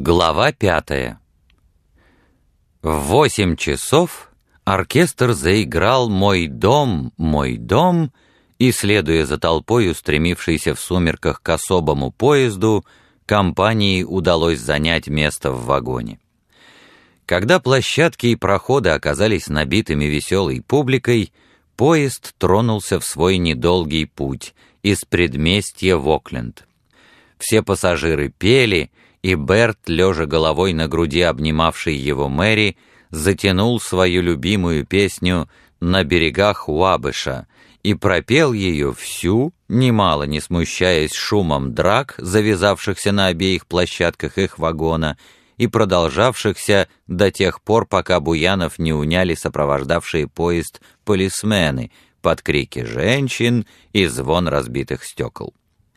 Глава 5. В 8 часов оркестр заиграл «Мой дом, мой дом», и, следуя за толпой, устремившейся в сумерках к особому поезду, компании удалось занять место в вагоне. Когда площадки и проходы оказались набитыми веселой публикой, поезд тронулся в свой недолгий путь из предместья в Окленд. Все пассажиры пели, и Берт, лежа головой на груди обнимавшей его Мэри, затянул свою любимую песню «На берегах Уабыша» и пропел ее всю, немало не смущаясь шумом драк, завязавшихся на обеих площадках их вагона и продолжавшихся до тех пор, пока Буянов не уняли сопровождавшие поезд полисмены под крики женщин и звон разбитых стекол.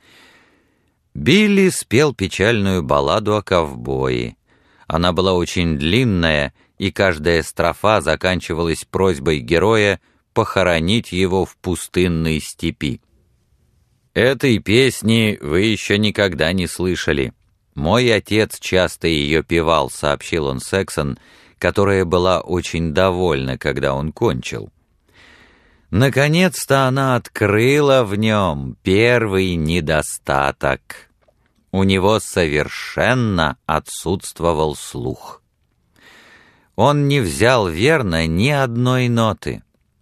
Билли спел печальную балладу о ковбое. Она была очень длинная, и каждая строфа заканчивалась просьбой героя похоронить его в пустынной степи. «Этой песни вы еще никогда не слышали. Мой отец часто ее певал», — сообщил он Сексон, которая была очень довольна, когда он кончил. Наконец-то она открыла в нем первый недостаток. У него совершенно отсутствовал слух. Он не взял верно ни одной ноты.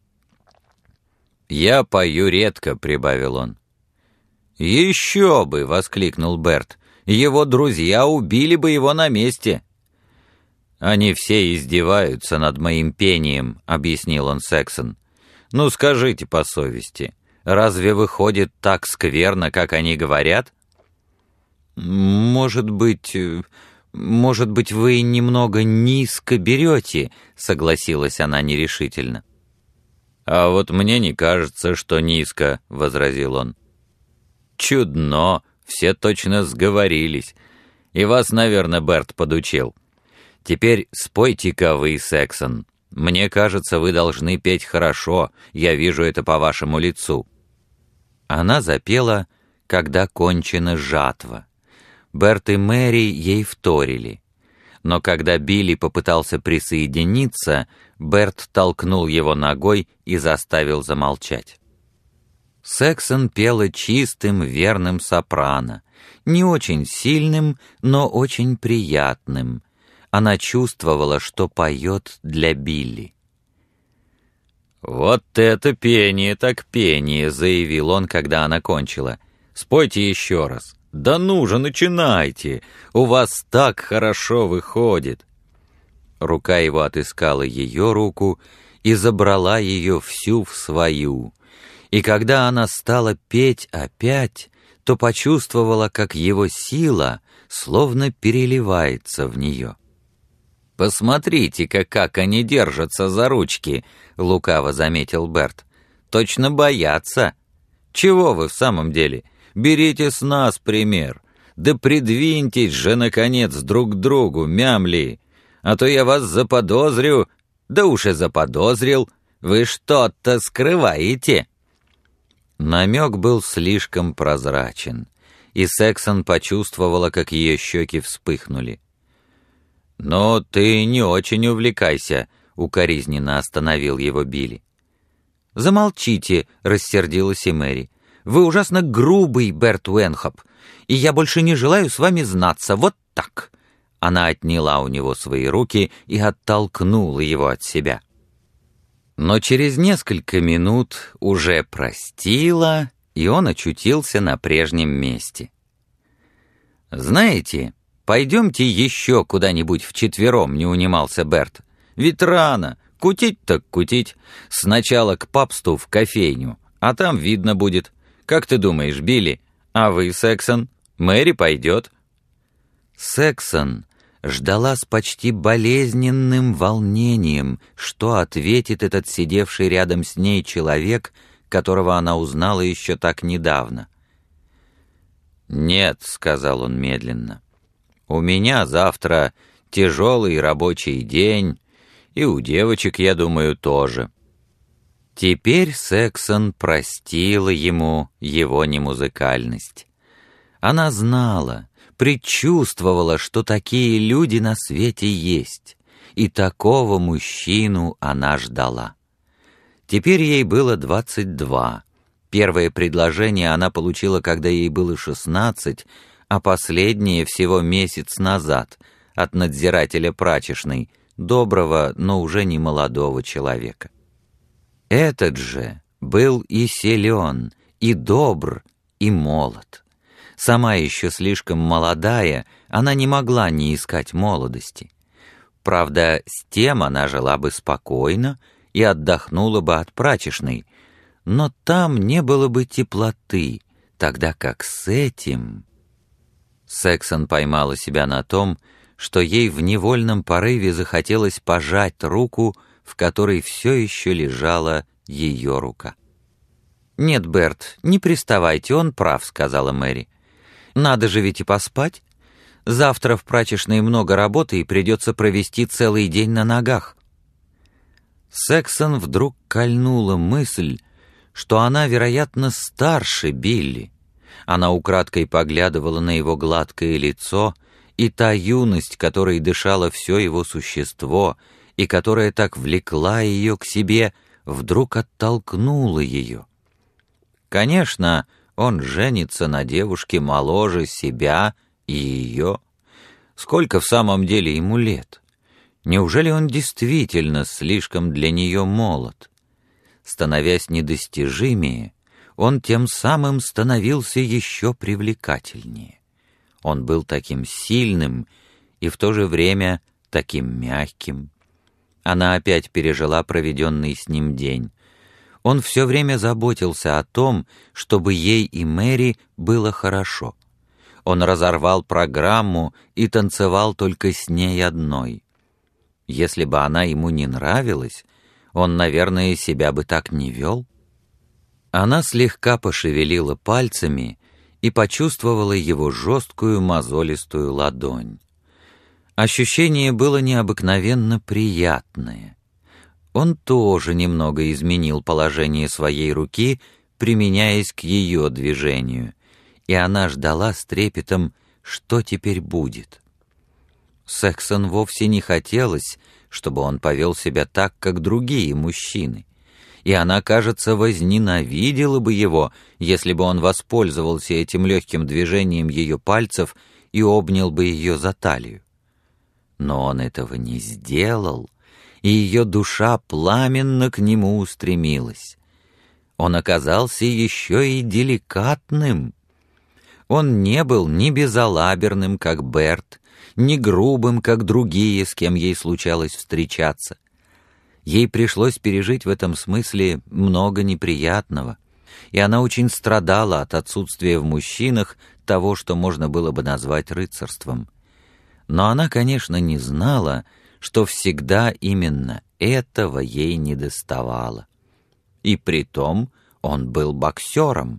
«Я пою редко», — прибавил он. «Еще бы!» — воскликнул Берт. «Его друзья убили бы его на месте». «Они все издеваются над моим пением», — объяснил он Сексон. «Ну, скажите по совести, разве выходит так скверно, как они говорят?» «Может быть, вы немного низко берете», — согласилась она нерешительно. «А вот мне не кажется, что низко», — возразил он. «Чудно, все точно сговорились. И вас, наверное, Берт подучил. Теперь спойте-ка вы, Сексон. Мне кажется, вы должны петь хорошо, я вижу это по вашему лицу». Она запела «Когда кончена жатва». Берт и Мэри ей вторили. Но когда Билли попытался присоединиться, Берт толкнул его ногой и заставил замолчать. Сексон пела чистым, верным сопрано, не очень сильным, но очень приятным. Она чувствовала, что поет для Билли. «Вот это пение так пение», — заявил он, когда она кончила. «Спойте еще раз». «Да ну же, начинайте! У вас так хорошо выходит!» Рука его отыскала ее руку и забрала ее всю в свою. И когда она стала петь опять, то почувствовала, как его сила словно переливается в нее. «Посмотрите-ка, как они держатся за ручки!» — лукаво заметил Берт. «Точно боятся! Чего вы в самом деле? Берите с нас пример. Да придвиньтесь же, наконец, друг к другу, мямли. А то я вас заподозрю. Да уж и заподозрил. Вы что-то скрываете». Намек был слишком прозрачен, и Сексон почувствовала, как ее щеки вспыхнули. «Но ты не очень увлекайся», — укоризненно остановил его Билли. «Замолчите», — рассердилась и Мэри. «Вы ужасно грубый, Берт Уэнхоп, и я больше не желаю с вами знаться, вот так». Она отняла у него свои руки и оттолкнула его от себя. Но через несколько минут уже простила, и он очутился на прежнем месте. «Знаете, пойдемте еще куда-нибудь вчетвером», — не унимался Берт. «Ведь рано, кутить так кутить. Сначала к папству в кофейню, а там видно будет. Как ты думаешь, Билли? А вы, Сексон? Мэри пойдет?» Сексон ждала с почти болезненным волнением, что ответит этот сидевший рядом с ней человек, которого она узнала еще так недавно. «Нет», — сказал он медленно, — «у меня завтра тяжелый рабочий день, и у девочек, я думаю, тоже». Теперь Сексон простила ему его немузыкальность. Она знала, предчувствовала, что такие люди на свете есть, и такого мужчину она ждала. Теперь ей было 22. Первое предложение она получила, когда ей было 16, а последнее всего месяц назад от надзирателя прачечной, доброго, но уже не молодого человека. Этот же был и силен, и добр, и молод. Сама еще слишком молодая, она не могла не искать молодости. Правда, с тем она жила бы спокойно и отдохнула бы от прачечной, но там не было бы теплоты, тогда как с этим... Сексон поймала себя на том, что ей в невольном порыве захотелось пожать руку, в которой все еще лежала ее рука. «Нет, Берт, не приставайте, он прав», — сказала Мэри. «Надо же ведь и поспать. Завтра в прачечной много работы, и придется провести целый день на ногах». Сексон вдруг кольнула мысль, что она, вероятно, старше Билли. Она украдкой поглядывала на его гладкое лицо, и та юность, которой дышало все его существо, и которая так влекла ее к себе, вдруг оттолкнула ее. Конечно, он женится на девушке моложе себя и ее. Сколько в самом деле ему лет? Неужели он действительно слишком для нее молод? Становясь недостижимее, он тем самым становился еще привлекательнее. Он был таким сильным и в то же время таким мягким. Она опять пережила проведенный с ним день. Он все время заботился о том, чтобы ей и Мэри было хорошо. Он разорвал программу и танцевал только с ней одной. Если бы она ему не нравилась, он, наверное, себя бы так не вел. Она слегка пошевелила пальцами и почувствовала его жесткую мозолистую ладонь. Ощущение было необыкновенно приятное. Он тоже немного изменил положение своей руки, применяясь к ее движению, и она ждала с трепетом, что теперь будет. Сексон вовсе не хотелось, чтобы он повел себя так, как другие мужчины, и она, кажется, возненавидела бы его, если бы он воспользовался этим легким движением ее пальцев и обнял бы ее за талию. Но он этого не сделал, и ее душа пламенно к нему устремилась. Он оказался еще и деликатным. Он не был ни безалаберным, как Берт, ни грубым, как другие, с кем ей случалось встречаться. Ей пришлось пережить в этом смысле много неприятного, и она очень страдала от отсутствия в мужчинах того, что можно было бы назвать рыцарством. Но она, конечно, не знала, что всегда именно этого ей недоставало. И притом он был боксером.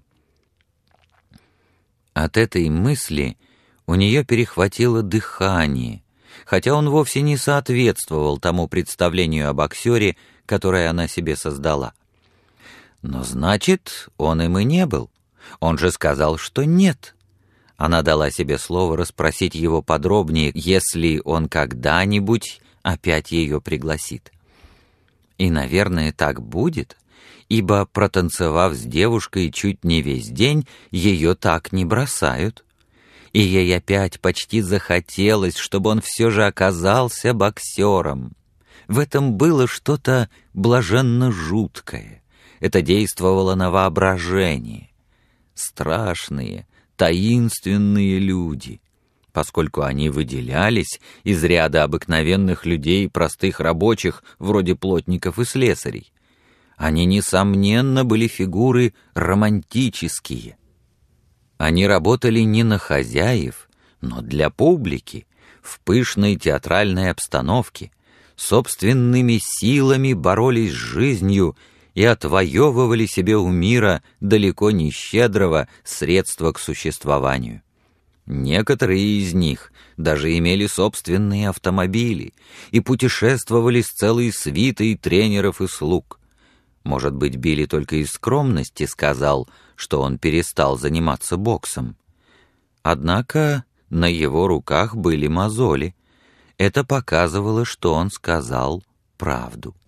От этой мысли у нее перехватило дыхание, хотя он вовсе не соответствовал тому представлению о боксере, которое она себе создала. Но значит, он им и не был. Он же сказал, что нет. Она дала себе слово расспросить его подробнее, если он когда-нибудь опять ее пригласит. И, наверное, так будет, ибо, протанцевав с девушкой чуть не весь день, ее так не бросают. И ей опять почти захотелось, чтобы он все же оказался боксером. В этом было что-то блаженно жуткое. Это действовало на воображение. Страшные, таинственные люди, поскольку они выделялись из ряда обыкновенных людей, простых рабочих, вроде плотников и слесарей. Они, несомненно, были фигуры романтические. Они работали не на хозяев, но для публики, в пышной театральной обстановке, собственными силами боролись с жизнью и отвоевывали себе у мира далеко не щедрого средства к существованию. Некоторые из них даже имели собственные автомобили и путешествовали с целой свитой тренеров и слуг. Может быть, Билли только из скромности сказал, что он перестал заниматься боксом. Однако на его руках были мозоли. Это показывало, что он сказал правду.